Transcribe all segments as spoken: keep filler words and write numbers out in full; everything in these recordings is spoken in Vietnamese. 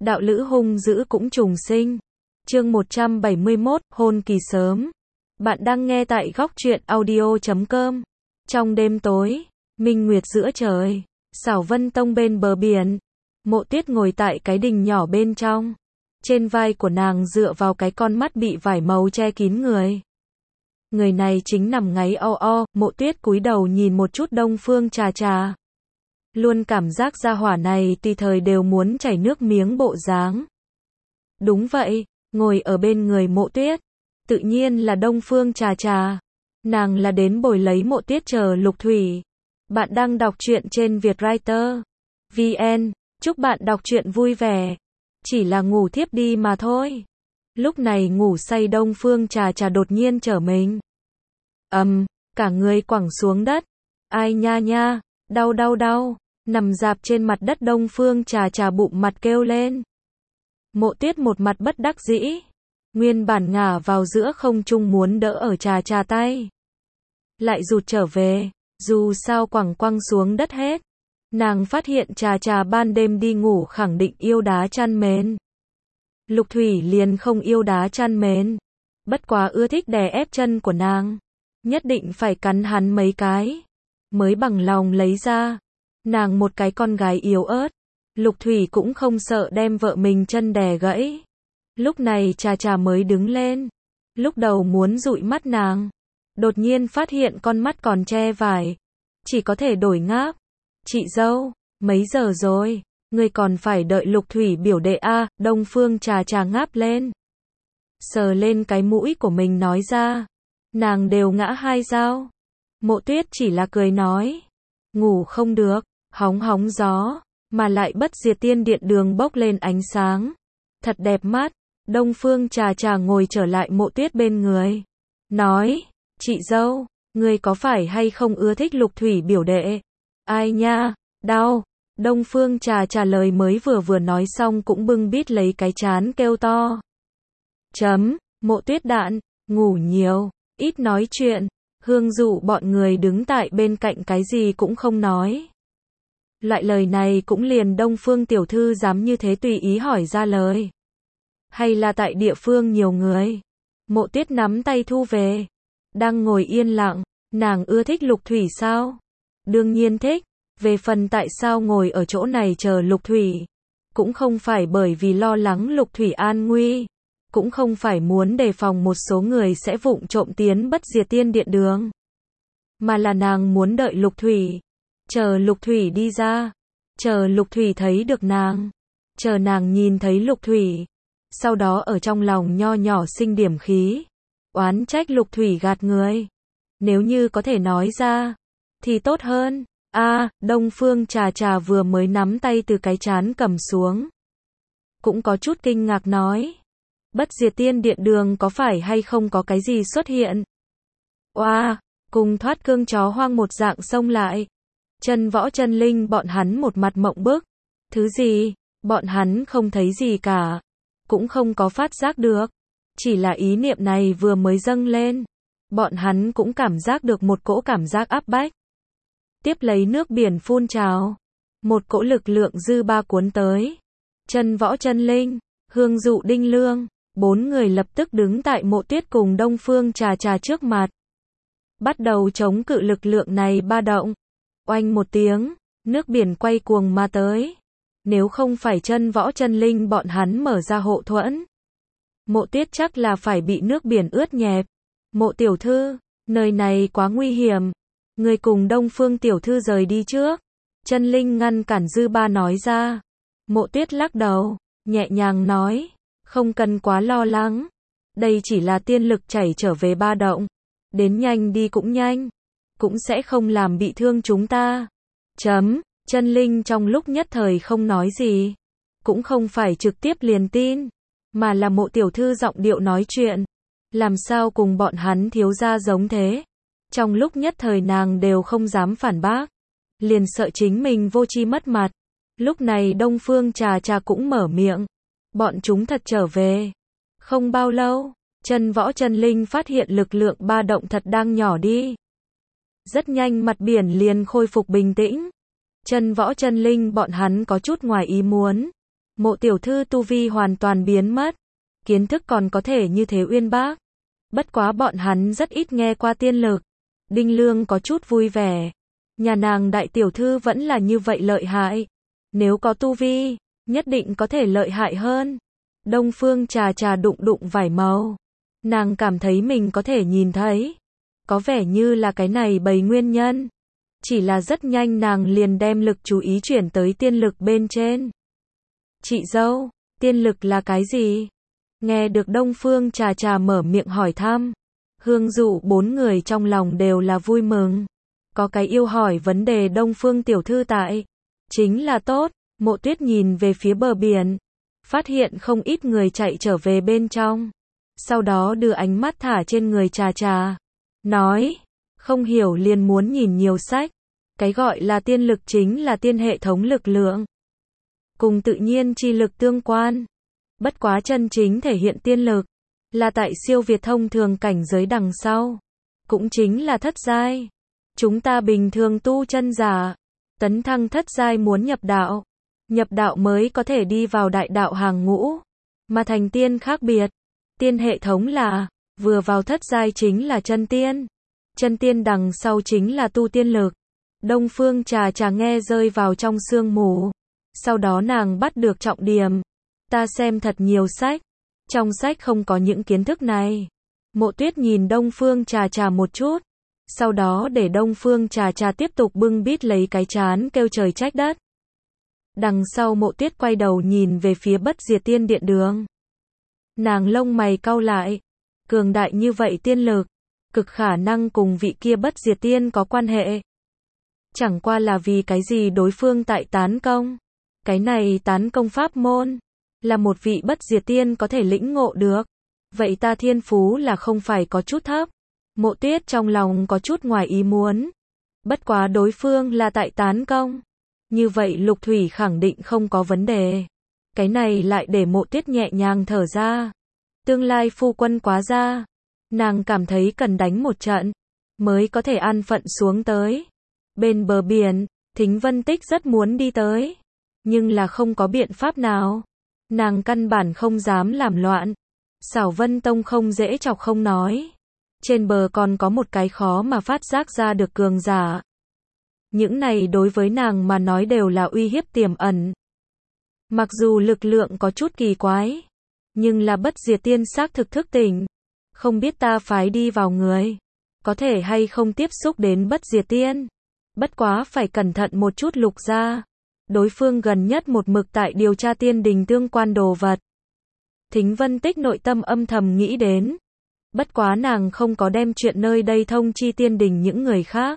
đạo lữ hung dữ cũng trùng sinh. Chương một trăm bảy mươi mốt, hôn kỳ sớm. Bạn đang nghe tại góc truyện audio chấm com. Trong đêm tối, minh nguyệt giữa trời, Xảo Vân Tông bên bờ biển, Mộ Tuyết ngồi tại cái đình nhỏ bên trong. Trên vai của nàng dựa vào cái con mắt bị vải màu che kín người. Người này chính nằm ngáy o o, Mộ Tuyết cúi đầu nhìn một chút Đông Phương Trà Trà. Luôn cảm giác gia hỏa này tùy thời đều muốn chảy nước miếng bộ dáng. Đúng vậy, ngồi ở bên người Mộ Tuyết, tự nhiên là Đông Phương Trà Trà. Nàng là đến bồi lấy Mộ Tuyết chờ Lục Thủy. Bạn đang đọc truyện trên Vietwriter chấm vn, chúc bạn đọc truyện vui vẻ. Chỉ là ngủ thiếp đi mà thôi. Lúc này ngủ say Đông Phương Trà Trà đột nhiên trở mình. Ầm, um, cả người quẳng xuống đất. Ai nha nha, đau đau đau, nằm dạp trên mặt đất Đông Phương Trà Trà bụng mặt kêu lên. Mộ Tuyết một mặt bất đắc dĩ, nguyên bản ngả vào giữa không trung muốn đỡ ở Trà Trà tay, lại rụt trở về, dù sao quẳng quăng xuống đất hết. Nàng phát hiện Trà Trà ban đêm đi ngủ khẳng định yêu đá chăn mền. Lục Thủy liền không yêu đá chăn mền, bất quá ưa thích đè ép chân của nàng, nhất định phải cắn hắn mấy cái, mới bằng lòng lấy ra. Nàng một cái con gái yếu ớt, Lục Thủy cũng không sợ đem vợ mình chân đè gãy. Lúc này Trà Trà mới đứng lên, lúc đầu muốn dụi mắt nàng, đột nhiên phát hiện con mắt còn che vải, chỉ có thể đổi ngáp. Chị dâu, mấy giờ rồi, ngươi còn phải đợi Lục Thủy biểu đệ a? À, Đông Phương Trà Trà ngáp lên, sờ lên cái mũi của mình nói ra, nàng đều ngã hai dao. Mộ Tuyết chỉ là cười nói, ngủ không được, hóng hóng gió, mà lại bất diệt tiên điện đường bốc lên ánh sáng, thật đẹp mắt. Đông Phương Trà Trà ngồi trở lại Mộ Tuyết bên người, nói, chị dâu, ngươi có phải hay không ưa thích Lục Thủy biểu đệ? Ai nha, đau. Đông Phương Trà Trà lời mới vừa vừa nói xong cũng bưng bít lấy cái trán kêu to. Chấm, Mộ Tuyết đạn, ngủ nhiều, ít nói chuyện. Hương Dụ bọn người đứng tại bên cạnh cái gì cũng không nói. Loại lời này cũng liền Đông Phương tiểu thư dám như thế tùy ý hỏi ra lời. Hay là tại địa phương nhiều người? Mộ Tuyết nắm tay thu về, đang ngồi yên lặng. Nàng ưa thích Lục Thủy sao? Đương nhiên thích. Về phần tại sao ngồi ở chỗ này chờ Lục Thủy, cũng không phải bởi vì lo lắng Lục Thủy an nguy, cũng không phải muốn đề phòng một số người sẽ vụng trộm tiến bất diệt tiên điện đường, mà là nàng muốn đợi Lục Thủy, chờ Lục Thủy đi ra, chờ Lục Thủy thấy được nàng, chờ nàng nhìn thấy Lục Thủy, sau đó ở trong lòng nho nhỏ sinh điểm khí, oán trách Lục Thủy gạt người. Nếu như có thể nói ra, thì tốt hơn. A, à, Đông Phương Trà Trà vừa mới nắm tay từ cái trán cầm xuống, cũng có chút kinh ngạc nói, bất diệt tiên điện đường có phải hay không có cái gì xuất hiện? Oa, wow, cùng thoát cương chó hoang một dạng xông lại. Chân Võ Chân Linh bọn hắn một mặt mộng bức. Thứ gì? Bọn hắn không thấy gì cả, cũng không có phát giác được, chỉ là ý niệm này vừa mới dâng lên, bọn hắn cũng cảm giác được một cỗ cảm giác áp bách. Tiếp lấy nước biển phun trào, một cỗ lực lượng dư ba cuốn tới. Chân Võ Chân Linh, Hương Dụ Đinh Lương, bốn người lập tức đứng tại Mộ Tuyết cùng Đông Phương Trà Trà trước mặt, bắt đầu chống cự lực lượng này ba động. Oanh một tiếng, nước biển quay cuồng mà tới. Nếu không phải Chân Võ Chân Linh bọn hắn mở ra hộ thuẫn, Mộ Tuyết chắc là phải bị nước biển ướt nhẹp. Mộ tiểu thư, nơi này quá nguy hiểm, người cùng Đông Phương tiểu thư rời đi trước. Chân Linh ngăn cản dư ba nói ra. Mộ Tuyết lắc đầu, nhẹ nhàng nói, không cần quá lo lắng, đây chỉ là tiên lực chảy trở về ba động, đến nhanh đi cũng nhanh, cũng sẽ không làm bị thương chúng ta. Chấm, Chân Linh trong lúc nhất thời không nói gì, cũng không phải trực tiếp liền tin, mà là Mộ tiểu thư giọng điệu nói chuyện, làm sao cùng bọn hắn thiếu gia giống thế. Trong lúc nhất thời nàng đều không dám phản bác, liền sợ chính mình vô tri mất mặt. Lúc này Đông Phương Trà Trà cũng mở miệng, bọn chúng thật trở về. Không bao lâu, Chân Võ Chân Linh phát hiện lực lượng ba động thật đang nhỏ đi. Rất nhanh mặt biển liền khôi phục bình tĩnh. Chân Võ Chân Linh bọn hắn có chút ngoài ý muốn, Mộ tiểu thư tu vi hoàn toàn biến mất. Kiến thức còn có thể như thế uyên bác. Bất quá bọn hắn rất ít nghe qua tiên lực. Đinh Lương có chút vui vẻ. Nhà nàng đại tiểu thư vẫn là như vậy lợi hại. Nếu có tu vi, nhất định có thể lợi hại hơn. Đông Phương Trà Trà đụng đụng vải màu. Nàng cảm thấy mình có thể nhìn thấy. Có vẻ như là cái này bầy nguyên nhân. Chỉ là rất nhanh nàng liền đem lực chú ý chuyển tới tiên lực bên trên. Chị dâu, tiên lực là cái gì? Nghe được Đông Phương Trà Trà mở miệng hỏi thăm. Hương Dụ bốn người trong lòng đều là vui mừng. Có cái yêu hỏi vấn đề Đông Phương tiểu thư tại. Chính là tốt. Mộ Tuyết nhìn về phía bờ biển. Phát hiện không ít người chạy trở về bên trong. Sau đó đưa ánh mắt thả trên người Trà Trà. Nói, không hiểu liền muốn nhìn nhiều sách. Cái gọi là tiên lực chính là tiên hệ thống lực lượng. Cùng tự nhiên chi lực tương quan. Bất quá chân chính thể hiện tiên lực. Là tại siêu việt thông thường cảnh giới đằng sau. Cũng chính là thất giai. Chúng ta bình thường tu chân giả. Tấn thăng thất giai muốn nhập đạo. Nhập đạo mới có thể đi vào đại đạo hàng ngũ. Mà thành tiên khác biệt. Tiên hệ thống là, vừa vào thất giai chính là chân tiên. Chân tiên đằng sau chính là tu tiên lực. Đông Phương Trà Trà nghe rơi vào trong sương mù. Sau đó nàng bắt được trọng điểm. Ta xem thật nhiều sách. Trong sách không có những kiến thức này. Mộ Tuyết nhìn Đông Phương Trà Trà một chút. Sau đó để Đông Phương Trà Trà tiếp tục bưng bít lấy cái chán kêu trời trách đất. Đằng sau Mộ Tuyết quay đầu nhìn về phía Bất Diệt Tiên Điện đường. Nàng lông mày cau lại. Cường đại như vậy tiên lực. Cực khả năng cùng vị kia Bất Diệt Tiên có quan hệ. Chẳng qua là vì cái gì đối phương tại tán công. Cái này tán công pháp môn. Là một vị Bất Diệt Tiên có thể lĩnh ngộ được. Vậy ta thiên phú là không phải có chút thấp. Mộ Tuyết trong lòng có chút ngoài ý muốn. Bất quá đối phương là tại tán công. Như vậy Lục Thủy khẳng định không có vấn đề. Cái này lại để Mộ Tuyết nhẹ nhàng thở ra. Tương lai phu quân quá ra. Nàng cảm thấy cần đánh một trận. Mới có thể an phận xuống tới. Bên bờ biển, Thính Vân Tích rất muốn đi tới. Nhưng là không có biện pháp nào. Nàng căn bản không dám làm loạn. Xảo Vân Tông không dễ chọc không nói. Trên bờ còn có một cái khó mà phát giác ra được cường giả. Những này đối với nàng mà nói đều là uy hiếp tiềm ẩn. Mặc dù lực lượng có chút kỳ quái. Nhưng là Bất Diệt Tiên xác thực thức tỉnh. Không biết ta phái đi vào người. Có thể hay không tiếp xúc đến Bất Diệt Tiên. Bất quá phải cẩn thận một chút Lục gia. Đối phương gần nhất một mực tại điều tra tiên đình tương quan đồ vật. Thính Vân Tích nội tâm âm thầm nghĩ đến. Bất quá nàng không có đem chuyện nơi đây thông chi tiên đình những người khác.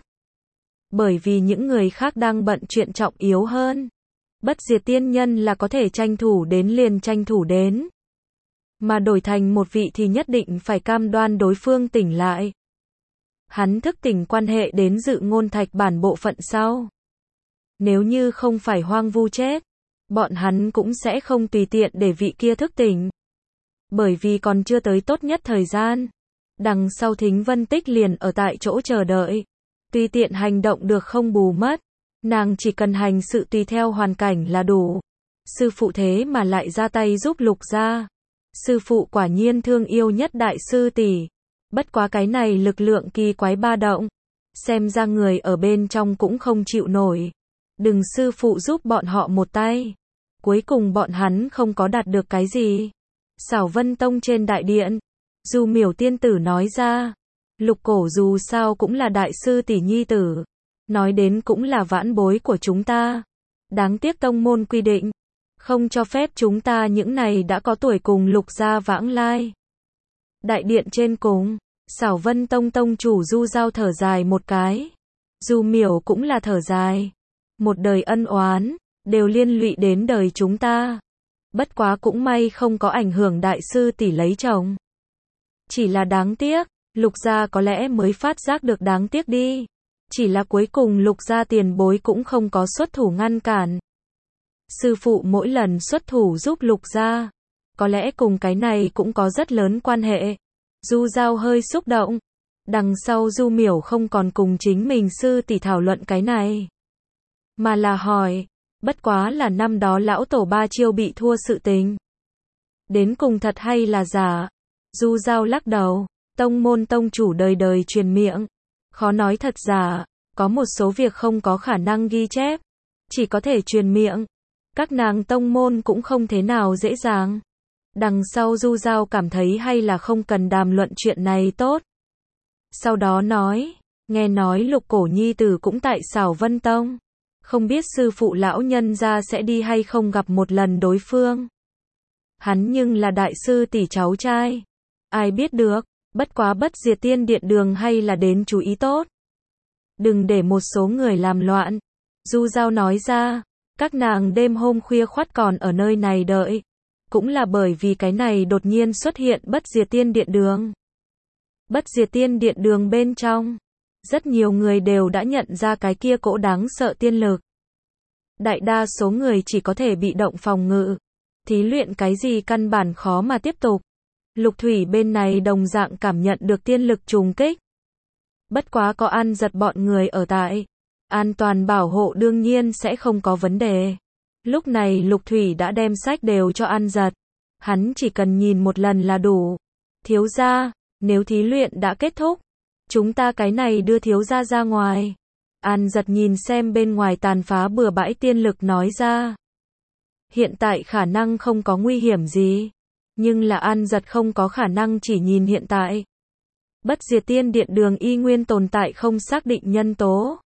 Bởi vì những người khác đang bận chuyện trọng yếu hơn. Bất Diệt Tiên nhân là có thể tranh thủ đến liền tranh thủ đến. Mà đổi thành một vị thì nhất định phải cam đoan đối phương tỉnh lại. Hắn thức tỉnh quan hệ đến Dự Ngôn Thạch bản bộ phận sau. Nếu như không phải hoang vu chết, bọn hắn cũng sẽ không tùy tiện để vị kia thức tỉnh. Bởi vì còn chưa tới tốt nhất thời gian. Đằng sau Thính Vân Tích liền ở tại chỗ chờ đợi. Tùy tiện hành động được không bù mất. Nàng chỉ cần hành sự tùy theo hoàn cảnh là đủ. Sư phụ thế mà lại ra tay giúp Lục gia. Sư phụ quả nhiên thương yêu nhất đại sư tỷ. Bất quá cái này lực lượng kỳ quái ba động. Xem ra người ở bên trong cũng không chịu nổi. Đừng sư phụ giúp bọn họ một tay. Cuối cùng bọn hắn không có đạt được cái gì. Xảo Vân Tông trên đại điện. Du Miểu tiên tử nói ra. Lục Cổ dù sao cũng là đại sư tỷ nhi tử. Nói đến cũng là vãn bối của chúng ta. Đáng tiếc tông môn quy định. Không cho phép chúng ta những này đã có tuổi cùng Lục gia vãng lai. Đại điện trên cùng. Xảo Vân Tông tông chủ Du Giao thở dài một cái. Du Miểu cũng là thở dài. Một đời ân oán. Đều liên lụy đến đời chúng ta. Bất quá cũng may không có ảnh hưởng đại sư tỷ lấy chồng. Chỉ là đáng tiếc. Lục gia có lẽ mới phát giác được đáng tiếc đi. Chỉ là cuối cùng Lục gia tiền bối cũng không có xuất thủ ngăn cản. Sư phụ mỗi lần xuất thủ giúp Lục gia. Có lẽ cùng cái này cũng có rất lớn quan hệ. Du Giao hơi xúc động. Đằng sau Du Miểu không còn cùng chính mình sư tỷ thảo luận cái này. Mà là hỏi. Bất quá là năm đó lão tổ ba chiêu bị thua sự tình. Đến cùng thật hay là giả? Du Giao lắc đầu, tông môn tông chủ đời đời truyền miệng. Khó nói thật giả, có một số việc không có khả năng ghi chép. Chỉ có thể truyền miệng. Các nàng tông môn cũng không thế nào dễ dàng. Đằng sau Du Giao cảm thấy hay là không cần đàm luận chuyện này tốt. Sau đó nói, nghe nói Lục Cổ nhi tử cũng tại Xảo Vân Tông. Không biết sư phụ lão nhân gia sẽ đi hay không gặp một lần đối phương. Hắn nhưng là đại sư tỷ cháu trai. Ai biết được, bất quá Bất Diệt Tiên Điện đường hay là đến chú ý tốt. Đừng để một số người làm loạn. Du Giao nói ra, các nàng đêm hôm khuya khoắt còn ở nơi này đợi. Cũng là bởi vì cái này đột nhiên xuất hiện Bất Diệt Tiên Điện đường. Bất Diệt Tiên Điện đường bên trong, rất nhiều người đều đã nhận ra cái kia cỗ đáng sợ tiên lực. Đại đa số người chỉ có thể bị động phòng ngự. Thí luyện cái gì căn bản khó mà tiếp tục. Lục Thủy bên này đồng dạng cảm nhận được tiên lực trùng kích. Bất quá có An Giật bọn người ở tại. An toàn bảo hộ đương nhiên sẽ không có vấn đề. Lúc này Lục Thủy đã đem sách đều cho An Giật. Hắn chỉ cần nhìn một lần là đủ. Thiếu gia, nếu thí luyện đã kết thúc, chúng ta cái này đưa thiếu gia ra ngoài. An Giật nhìn xem bên ngoài tàn phá bừa bãi tiên lực nói ra. Hiện tại khả năng không có nguy hiểm gì. Nhưng là An Giật không có khả năng chỉ nhìn hiện tại. Bất Diệt Tiên Điện đường y nguyên tồn tại không xác định nhân tố.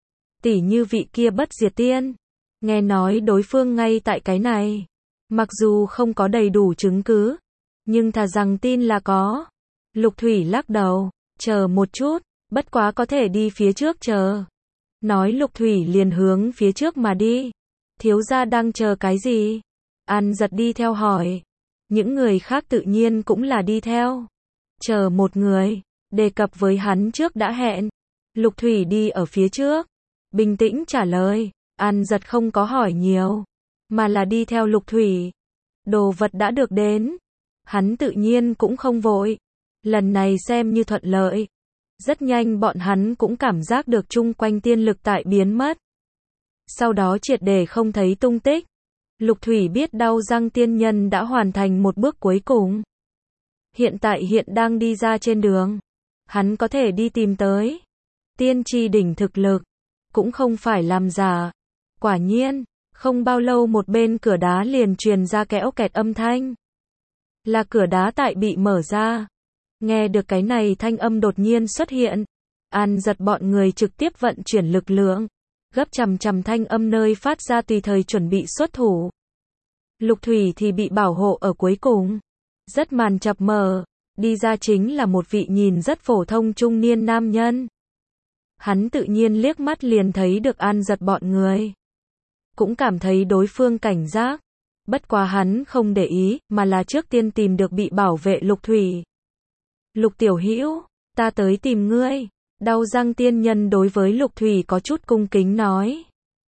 Tỉ như vị kia Bất Diệt Tiên. Nghe nói đối phương ngay tại cái này. Mặc dù không có đầy đủ chứng cứ. Nhưng thà rằng tin là có. Lục Thủy lắc đầu. Chờ một chút. Bất quá có thể đi phía trước chờ. Nói Lục Thủy liền hướng phía trước mà đi. Thiếu gia đang chờ cái gì? An Giật đi theo hỏi. Những người khác tự nhiên cũng là đi theo. Chờ một người. Đề cập với hắn trước đã hẹn. Lục Thủy đi ở phía trước. Bình tĩnh trả lời. An Giật không có hỏi nhiều. Mà là đi theo Lục Thủy. Đồ vật đã được đến. Hắn tự nhiên cũng không vội. Lần này xem như thuận lợi. Rất nhanh bọn hắn cũng cảm giác được chung quanh tiên lực tại biến mất. Sau đó triệt để không thấy tung tích. Lục Thủy biết Đau Răng tiên nhân đã hoàn thành một bước cuối cùng. Hiện tại hiện đang đi ra trên đường. Hắn có thể đi tìm tới. Tiên tri đỉnh thực lực. Cũng không phải làm giả. Quả nhiên, không bao lâu một bên cửa đá liền truyền ra kẽo kẹt âm thanh. Là cửa đá tại bị mở ra. Nghe được cái này thanh âm đột nhiên xuất hiện. An Giật bọn người trực tiếp vận chuyển lực lượng. Gấp chằm chằm thanh âm nơi phát ra tùy thời chuẩn bị xuất thủ. Lục Thủy thì bị bảo hộ ở cuối cùng. Rất màn chập mờ. Đi ra chính là một vị nhìn rất phổ thông trung niên nam nhân. Hắn tự nhiên liếc mắt liền thấy được An Giật bọn người. Cũng cảm thấy đối phương cảnh giác. Bất quá hắn không để ý, mà là trước tiên tìm được bị bảo vệ Lục Thủy. Lục tiểu hữu, ta tới tìm ngươi. Đau Răng tiên nhân đối với Lục Thủy có chút cung kính nói.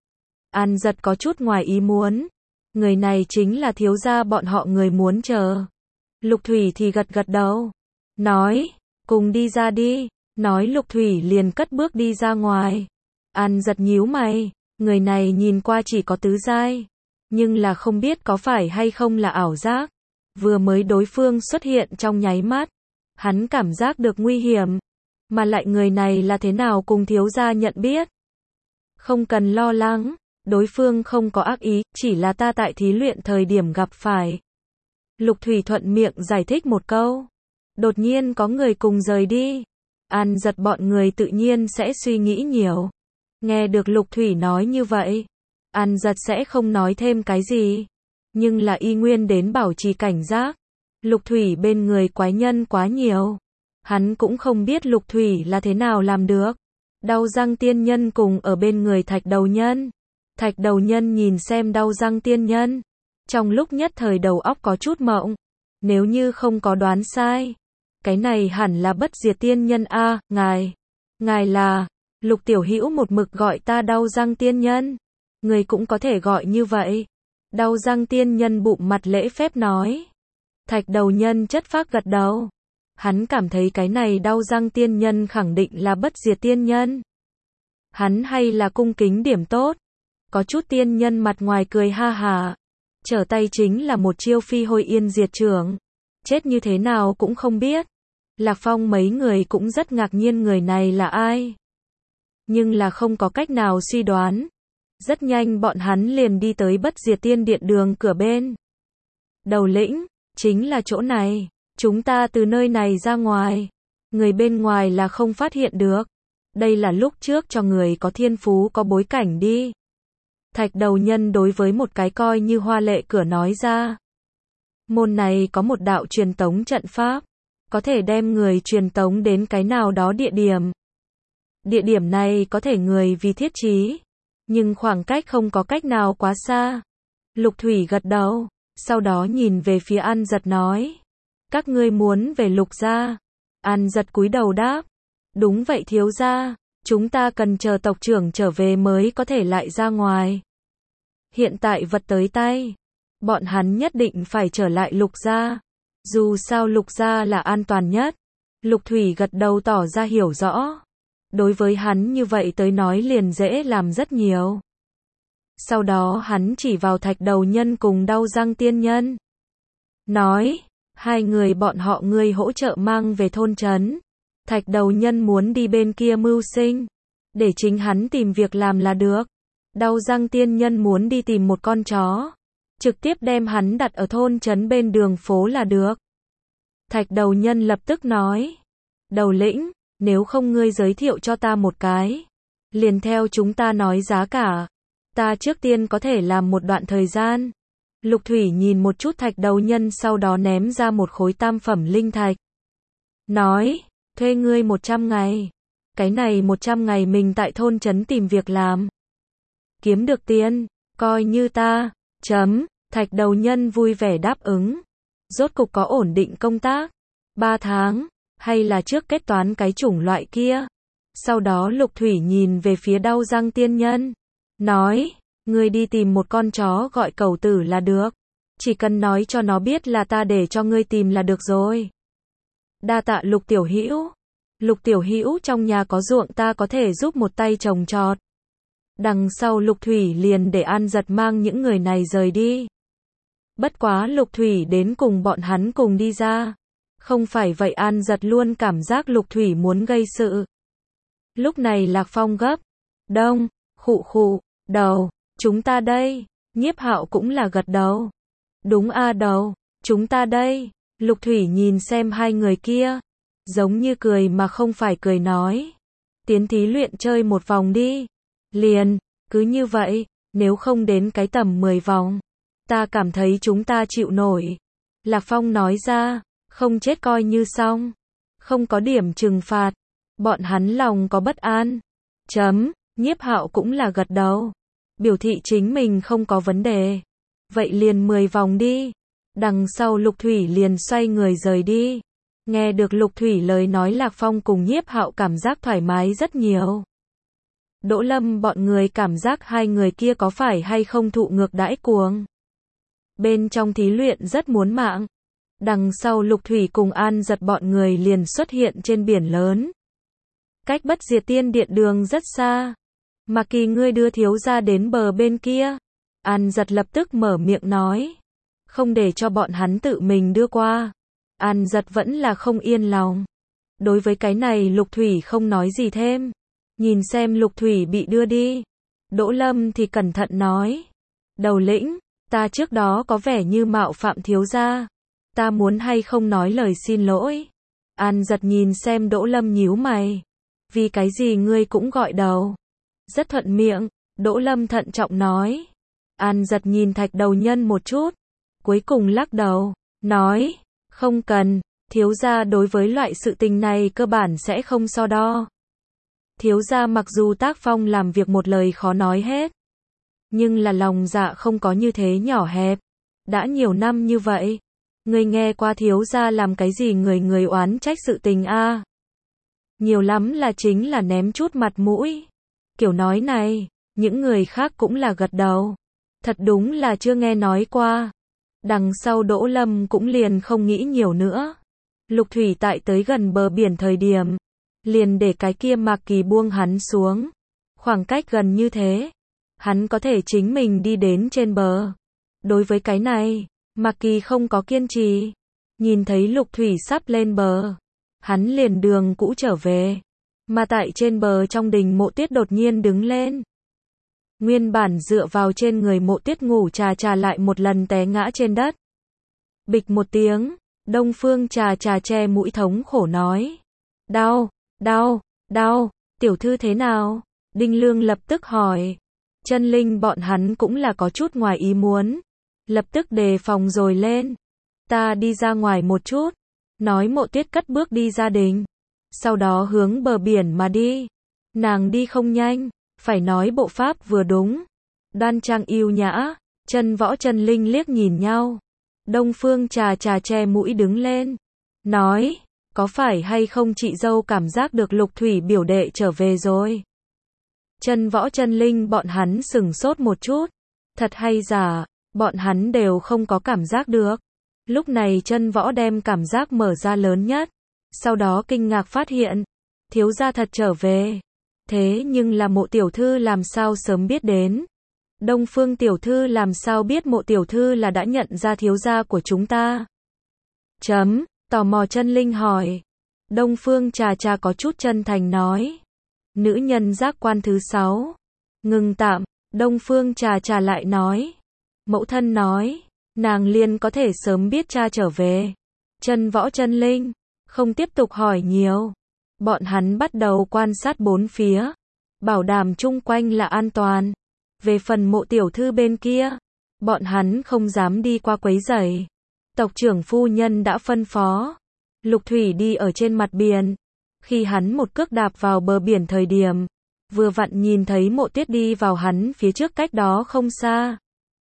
An Giật có chút ngoài ý muốn. Người này chính là thiếu gia bọn họ người muốn chờ. Lục Thủy thì gật gật đầu. Nói, cùng đi ra đi. Nói Lục Thủy liền cất bước đi ra ngoài. An Giật nhíu mày. Người này nhìn qua chỉ có tứ giai. Nhưng là không biết có phải hay không là ảo giác. Vừa mới đối phương xuất hiện trong nháy mắt. Hắn cảm giác được nguy hiểm. Mà lại người này là thế nào cùng thiếu gia nhận biết. Không cần lo lắng. Đối phương không có ác ý. Chỉ là ta tại thí luyện thời điểm gặp phải. Lục Thủy thuận miệng giải thích một câu. Đột nhiên có người cùng rời đi. An Giật bọn người tự nhiên sẽ suy nghĩ nhiều. Nghe được Lục Thủy nói như vậy. An Giật sẽ không nói thêm cái gì. Nhưng là y nguyên đến bảo trì cảnh giác. Lục Thủy bên người quái nhân quá nhiều. Hắn cũng không biết Lục Thủy là thế nào làm được. Đau Răng tiên nhân cùng ở bên người Thạch Đầu Nhân. Thạch Đầu Nhân nhìn xem Đau Răng tiên nhân. Trong lúc nhất thời đầu óc có chút mộng. Nếu như không có đoán sai. Cái này hẳn là Bất Diệt tiên nhân a, ngài. Ngài là, Lục tiểu hữu một mực gọi ta Đau Răng tiên nhân. Người cũng có thể gọi như vậy. Đau Răng tiên nhân bụng mặt lễ phép nói. Thạch Đầu Nhân chất phác gật đầu. Hắn cảm thấy cái này Đau Răng tiên nhân khẳng định là Bất Diệt tiên nhân. Hắn hay là cung kính điểm tốt. Có chút tiên nhân mặt ngoài cười ha hả. Trở tay chính là một chiêu phi hôi yên diệt trưởng. Chết như thế nào cũng không biết. Lạc Phong mấy người cũng rất ngạc nhiên người này là ai. Nhưng là không có cách nào suy đoán. Rất nhanh bọn hắn liền đi tới bất diệt tiên điện đường cửa bên. Đầu lĩnh, chính là chỗ này. Chúng ta từ nơi này ra ngoài. Người bên ngoài là không phát hiện được. Đây là lúc trước cho người có thiên phú có bối cảnh đi. Thạch đầu nhân đối với một cái coi như hoa lệ cửa nói ra. Môn này có một đạo truyền tống trận pháp. Có thể đem người truyền tống đến cái nào đó địa điểm. Địa điểm này có thể người vì thiết trí. Nhưng khoảng cách không có cách nào quá xa. Lục Thủy gật đầu. Sau đó nhìn về phía An Giật nói. Các ngươi muốn về Lục gia. An Giật cúi đầu đáp. Đúng vậy thiếu gia. Chúng ta cần chờ tộc trưởng trở về mới có thể lại ra ngoài. Hiện tại vật tới tay. Bọn hắn nhất định phải trở lại Lục gia. Dù sao Lục gia là an toàn nhất. Lục Thủy gật đầu tỏ ra hiểu rõ. Đối với hắn như vậy tới nói liền dễ làm rất nhiều. Sau đó hắn chỉ vào thạch đầu nhân cùng đau răng tiên nhân. Nói, hai người bọn họ ngươi hỗ trợ mang về thôn trấn. Thạch đầu nhân muốn đi bên kia mưu sinh. Để chính hắn tìm việc làm là được. Đau răng tiên nhân muốn đi tìm một con chó. Trực tiếp đem hắn đặt ở thôn trấn bên đường phố là được. Thạch đầu nhân lập tức nói. Đầu lĩnh, nếu không ngươi giới thiệu cho ta một cái. Liền theo chúng ta nói giá cả. Ta trước tiên có thể làm một đoạn thời gian. Lục Thủy nhìn một chút thạch đầu nhân sau đó ném ra một khối tam phẩm linh thạch. Nói, thuê ngươi một trăm ngày. Cái này một trăm ngày mình tại thôn trấn tìm việc làm. Kiếm được tiền, coi như ta, chấm, thạch đầu nhân vui vẻ đáp ứng. Rốt cục có ổn định công tác. Ba tháng, hay là trước kết toán cái chủng loại kia. Sau đó Lục Thủy nhìn về phía đau răng tiên nhân. Nói, ngươi đi tìm một con chó gọi cẩu tử là được. Chỉ cần nói cho nó biết là ta để cho ngươi tìm là được rồi. Đa tạ Lục tiểu hữu. Lục tiểu hữu trong nhà có ruộng ta có thể giúp một tay trồng trọt. Đằng sau Lục Thủy liền để An Giật mang những người này rời đi. Bất quá Lục Thủy đến cùng bọn hắn cùng đi ra. Không phải vậy An Giật luôn cảm giác Lục Thủy muốn gây sự. Lúc này Lạc Phong gấp. Đông, khụ khụ, đầu, chúng ta đây. Nhiếp Hạo cũng là gật đầu. Đúng a đầu, chúng ta đây. Lục Thủy nhìn xem hai người kia. Giống như cười mà không phải cười nói. Tiến thí luyện chơi một vòng đi. Liền, cứ như vậy, nếu không đến cái tầm mười vòng. Ta cảm thấy chúng ta chịu nổi. Lạc Phong nói ra, không chết coi như xong. Không có điểm trừng phạt. Bọn hắn lòng có bất an. Chấm, Nhiếp Hạo cũng là gật đầu. Biểu thị chính mình không có vấn đề. Vậy liền mười vòng đi. Đằng sau Lục Thủy liền xoay người rời đi. Nghe được Lục Thủy lời nói Lạc Phong cùng Nhiếp Hạo cảm giác thoải mái rất nhiều. Đỗ Lâm bọn người cảm giác hai người kia có phải hay không thụ ngược đãi cuồng. Bên trong thí luyện rất muốn mạng. Đằng sau Lục Thủy cùng An Giật bọn người liền xuất hiện trên biển lớn. Cách bất diệt tiên điện đường rất xa. Mà Kỳ ngươi đưa thiếu gia đến bờ bên kia. An Giật lập tức mở miệng nói. Không để cho bọn hắn tự mình đưa qua. An Giật vẫn là không yên lòng. Đối với cái này Lục Thủy không nói gì thêm. Nhìn xem Lục Thủy bị đưa đi. Đỗ Lâm thì cẩn thận nói. Đầu lĩnh, ta trước đó có vẻ như mạo phạm thiếu gia. Ta muốn hay không nói lời xin lỗi. An Giật nhìn xem Đỗ Lâm nhíu mày. Vì cái gì ngươi cũng gọi đầu. Rất thuận miệng, Đỗ Lâm thận trọng nói. An Giật nhìn thạch đầu nhân một chút. Cuối cùng lắc đầu, nói. Không cần, thiếu gia đối với loại sự tình này cơ bản sẽ không so đo. Thiếu gia mặc dù tác phong làm việc một lời khó nói hết. Nhưng là lòng dạ không có như thế nhỏ hẹp. Đã nhiều năm như vậy. Người nghe qua thiếu gia làm cái gì người người oán trách sự tình a à? Nhiều lắm là chính là ném chút mặt mũi. Kiểu nói này, những người khác cũng là gật đầu. Thật đúng là chưa nghe nói qua. Đằng sau Đỗ Lâm cũng liền không nghĩ nhiều nữa. Lục Thủy tại tới gần bờ biển thời điểm. Liền để cái kia Mạc Kỳ buông hắn xuống. Khoảng cách gần như thế. hắn có thể chính mình đi đến trên bờ. Đối với cái này, Mạc Kỳ không có kiên trì. Nhìn thấy Lục Thủy sắp lên bờ, hắn liền đường cũ trở về. Mà tại trên bờ trong đình Mộ Tuyết đột nhiên đứng lên. Nguyên bản dựa vào trên người Mộ Tuyết ngủ trà trà lại một lần té ngã trên đất. Bịch một tiếng, Đông Phương trà trà che mũi thống khổ nói. Đau, đau, đau, tiểu thư thế nào? Đinh Lương lập tức hỏi. Chân Linh bọn hắn cũng là có chút ngoài ý muốn. Lập tức đề phòng rồi lên. Ta đi ra ngoài một chút. Nói Mộ Tuyết cất bước đi ra đình. Sau đó hướng bờ biển mà đi. Nàng đi không nhanh, phải nói bộ pháp vừa đúng. Đoan trang yêu nhã, Chân Võ Chân Linh liếc nhìn nhau. Đông Phương trà trà che mũi đứng lên. Nói, có phải hay không chị dâu cảm giác được Lục Thủy biểu đệ trở về rồi? Chân Võ Chân Linh bọn hắn sừng sốt một chút. Thật hay giả, bọn hắn đều không có cảm giác được. Lúc này Chân Võ đem cảm giác mở ra lớn nhất. Sau đó kinh ngạc phát hiện, thiếu gia thật trở về. Thế nhưng là Mộ tiểu thư làm sao sớm biết đến? Đông Phương tiểu thư làm sao biết Mộ tiểu thư là đã nhận ra thiếu gia của chúng ta? Chấm, tò mò Chân Linh hỏi. Đông Phương trà trà có chút chân thành nói. Nữ nhân giác quan thứ sáu. Ngừng tạm, Đông Phương trà trà lại nói. Mẫu thân nói, nàng liền có thể sớm biết cha trở về. Chân Võ Chân Linh không tiếp tục hỏi nhiều. Bọn hắn bắt đầu quan sát bốn phía, bảo đảm chung quanh là an toàn. Về phần Mộ tiểu thư bên kia, bọn hắn không dám đi qua quấy rầy. Tộc trưởng phu nhân đã phân phó. Lục Thủy đi ở trên mặt biển. Khi hắn một cước đạp vào bờ biển thời điểm, vừa vặn nhìn thấy Mộ Tuyết đi vào hắn phía trước cách đó không xa.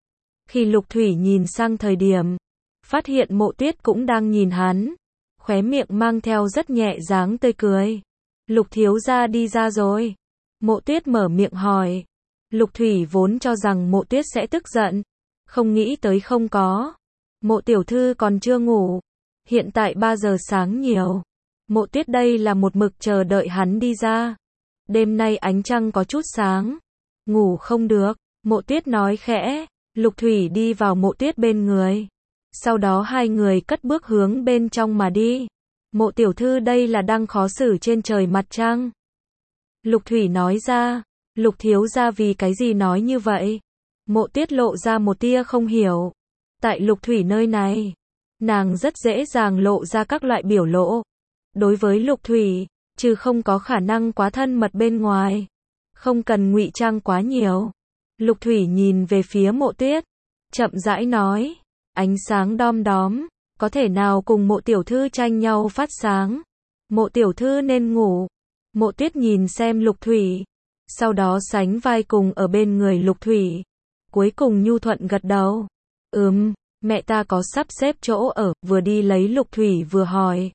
Khi Lục Thủy nhìn sang thời điểm, phát hiện Mộ Tuyết cũng đang nhìn hắn. Khóe miệng mang theo rất nhẹ dáng tươi cười. Lục thiếu gia đi ra rồi. Mộ Tuyết mở miệng hỏi. Lục Thủy vốn cho rằng Mộ Tuyết sẽ tức giận. Không nghĩ tới không có. Mộ tiểu thư còn chưa ngủ. Hiện tại ba giờ sáng nhiều. Mộ Tuyết đây là một mực chờ đợi hắn đi ra. Đêm nay ánh trăng có chút sáng. Ngủ không được. Mộ Tuyết nói khẽ. Lục Thủy đi vào Mộ Tuyết bên người. Sau đó hai người cất bước hướng bên trong mà đi. Mộ tiểu thư đây là đang khó xử trên trời mặt trăng. Lục Thủy nói ra. Lục thiếu gia vì cái gì nói như vậy? Mộ Tuyết lộ ra một tia không hiểu. Tại Lục Thủy nơi này, nàng rất dễ dàng lộ ra các loại biểu lộ. Đối với Lục Thủy, trừ không có khả năng quá thân mật bên ngoài, không cần ngụy trang quá nhiều. Lục Thủy nhìn về phía Mộ Tuyết, chậm rãi nói, ánh sáng đom đóm, có thể nào cùng Mộ tiểu thư tranh nhau phát sáng. Mộ tiểu thư nên ngủ. Mộ Tuyết nhìn xem Lục Thủy, sau đó sánh vai cùng ở bên người Lục Thủy. Cuối cùng nhu thuận gật đầu. Ừm, mẹ ta có sắp xếp chỗ ở, vừa đi lấy Lục Thủy vừa hỏi.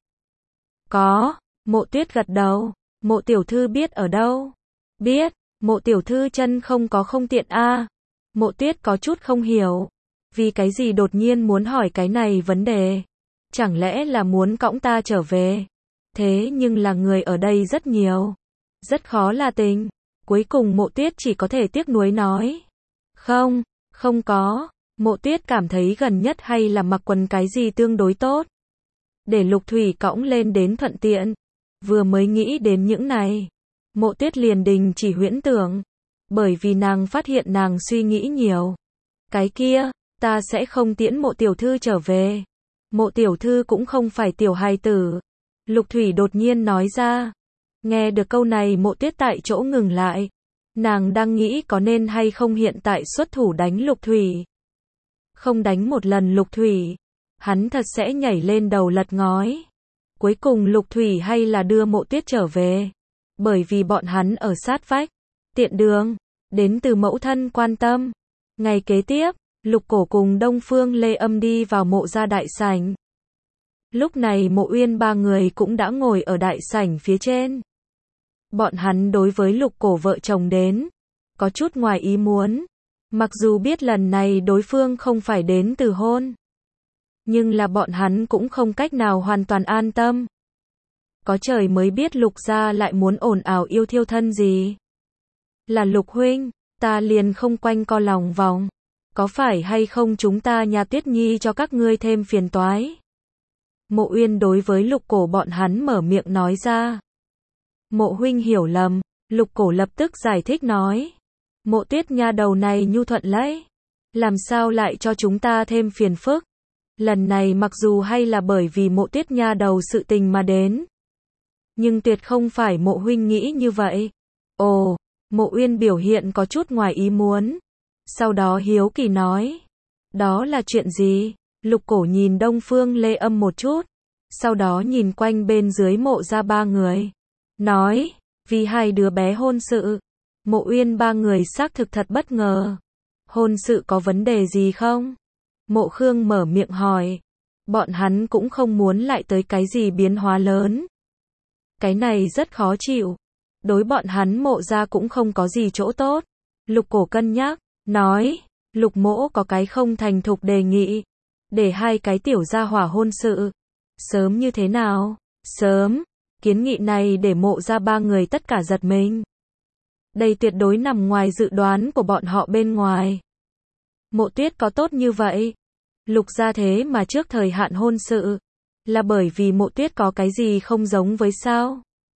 Có, Mộ Tuyết gật đầu. Mộ tiểu thư biết ở đâu? Biết, Mộ tiểu thư chân không có không tiện a. À. Mộ Tuyết có chút không hiểu. Vì cái gì đột nhiên muốn hỏi cái này vấn đề? Chẳng lẽ là muốn cõng ta trở về? Thế nhưng là người ở đây rất nhiều. Rất khó là tình. Cuối cùng Mộ Tuyết chỉ có thể tiếc nuối nói. Không, không có. Mộ Tuyết cảm thấy gần nhất hay là mặc quần cái gì tương đối tốt. Để Lục Thủy cõng lên đến thuận tiện. Vừa mới nghĩ đến những này, Mộ Tuyết liền đình chỉ huyễn tưởng. Bởi vì nàng phát hiện nàng suy nghĩ nhiều. Cái kia, ta sẽ không tiễn Mộ tiểu thư trở về. Mộ tiểu thư cũng không phải tiểu hài tử. Lục Thủy đột nhiên nói ra. Nghe được câu này Mộ Tuyết tại chỗ ngừng lại. Nàng đang nghĩ có nên hay không hiện tại xuất thủ đánh Lục Thủy. Không đánh một lần Lục Thủy, hắn thật sẽ nhảy lên đầu lật ngói. Cuối cùng Lục Thủy hay là đưa Mộ Tuyết trở về. Bởi vì bọn hắn ở sát vách. Tiện đường, đến từ mẫu thân quan tâm. Ngày kế tiếp, Lục Cổ cùng Đông Phương Lê Âm đi vào mộ gia đại sảnh. Lúc này Mộ Uyên ba người cũng đã ngồi ở đại sảnh phía trên. Bọn hắn đối với Lục Cổ vợ chồng đến, có chút ngoài ý muốn. Mặc dù biết lần này đối phương không phải đến từ hôn, nhưng là bọn hắn cũng không cách nào hoàn toàn an tâm. Có trời mới biết Lục gia lại muốn ồn ào yêu thiêu thân gì. Là Lục huynh, ta liền không quanh co lòng vòng. Có phải hay không chúng ta nhà Tuyết Nhi cho các ngươi thêm phiền toái? Mộ Uyên đối với Lục Cổ bọn hắn mở miệng nói ra. Mộ huynh hiểu lầm, Lục Cổ lập tức giải thích nói. Mộ Tuyết nha đầu này nhu thuận lấy. Làm sao lại cho chúng ta thêm phiền phức? Lần này mặc dù hay là bởi vì Mộ Tuyết nha đầu sự tình mà đến. Nhưng tuyệt không phải Mộ huynh nghĩ như vậy. Ồ, Mộ Uyên biểu hiện có chút ngoài ý muốn. Sau đó hiếu kỳ nói. Đó là chuyện gì? Lục Cổ nhìn Đông Phương Lê Âm một chút. Sau đó nhìn quanh bên dưới mộ ra ba người. Nói, vì hai đứa bé hôn sự. Mộ Uyên ba người xác thực thật bất ngờ. Hôn sự có vấn đề gì không? Mộ Khương mở miệng hỏi. Bọn hắn cũng không muốn lại tới cái gì biến hóa lớn. Cái này rất khó chịu. Đối bọn hắn mộ ra cũng không có gì chỗ tốt. Lục Cổ cân nhắc, nói, Lục mỗ có cái không thành thục đề nghị. Để hai cái tiểu gia hỏa hôn sự. Sớm như thế nào? Sớm. Kiến nghị này để mộ ra ba người tất cả giật mình. Đây tuyệt đối nằm ngoài dự đoán của bọn họ bên ngoài. Mộ Tuyết có tốt như vậy? Lục gia thế mà trước thời hạn hôn sự. Là bởi vì Mộ Tuyết có cái gì không giống với sao?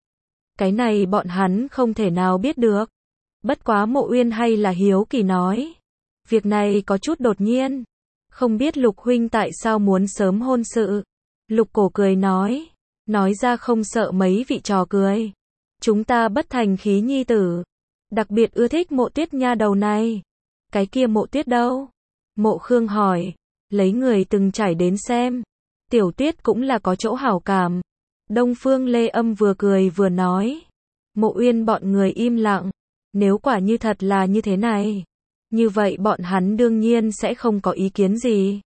Cái này bọn hắn không thể nào biết được. Bất quá Mộ Uyên hay là hiếu kỳ nói. Việc này có chút đột nhiên. Không biết Lục huynh tại sao muốn sớm hôn sự. Lục Cổ cười nói. Nói ra không sợ mấy vị trò cười. Chúng ta bất thành khí nhi tử. Đặc biệt ưa thích Mộ Tuyết nha đầu này. Cái kia Mộ Tuyết đâu? Mộ Khương hỏi. Lấy người từng trải đến xem. Tiểu Tuyết cũng là có chỗ hảo cảm. Đông Phương Lê Âm vừa cười vừa nói. Mộ Uyên bọn người im lặng. Nếu quả như thật là như thế này. Như vậy bọn hắn đương nhiên sẽ không có ý kiến gì.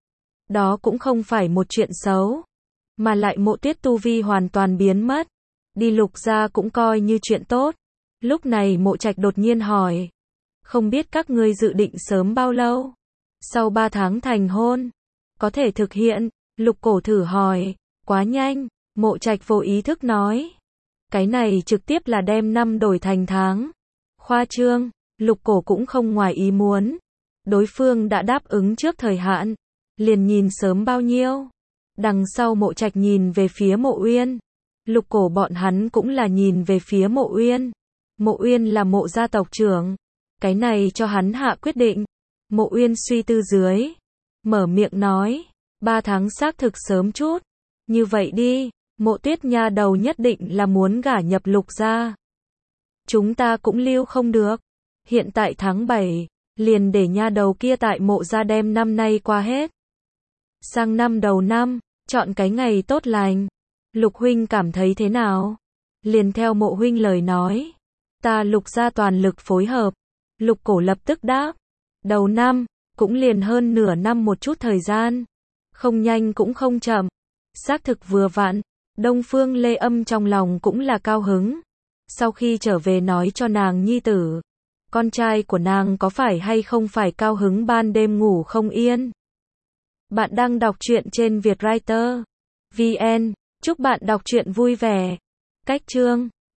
Đó cũng không phải một chuyện xấu. Mà lại Mộ Tuyết tu vi hoàn toàn biến mất. Đi Lục gia cũng coi như chuyện tốt. Lúc này Mộ Trạch đột nhiên hỏi. Không biết các ngươi dự định sớm bao lâu? Sau ba tháng thành hôn. Có thể thực hiện. Lục Cổ thử hỏi. Quá nhanh. Mộ Trạch vô ý thức nói. Cái này trực tiếp là đem năm đổi thành tháng. Khoa trương. Lục Cổ cũng không ngoài ý muốn. Đối phương đã đáp ứng trước thời hạn. Liền nhìn sớm bao nhiêu. Đằng sau Mộ Trạch nhìn về phía Mộ Uyên. Lục Cổ bọn hắn cũng là nhìn về phía Mộ Uyên. Mộ Uyên là Mộ gia tộc trưởng. Cái này cho hắn hạ quyết định. Mộ Uyên suy tư dưới. Mở miệng nói. Ba tháng xác thực sớm chút. Như vậy đi. Mộ Tuyết nha đầu nhất định là muốn gả nhập Lục gia. Chúng ta cũng lưu không được. Hiện tại tháng bảy. Liền để nha đầu kia tại Mộ gia đem năm nay qua hết. Sang năm đầu năm. Chọn cái ngày tốt lành. Lục huynh cảm thấy thế nào? Liền theo Mộ huynh lời nói. Ta Lục gia toàn lực phối hợp. Lục Cổ lập tức đáp. Đầu năm. Cũng liền hơn nửa năm một chút thời gian. Không nhanh cũng không chậm. Xác thực vừa vặn. Đông Phương Lê Âm trong lòng cũng là cao hứng. Sau khi trở về nói cho nàng nhi tử. Con trai của nàng có phải hay không phải cao hứng ban đêm ngủ không yên. Bạn đang đọc truyện trên Vietwriter. vê en. Chúc bạn đọc truyện vui vẻ. Cách chương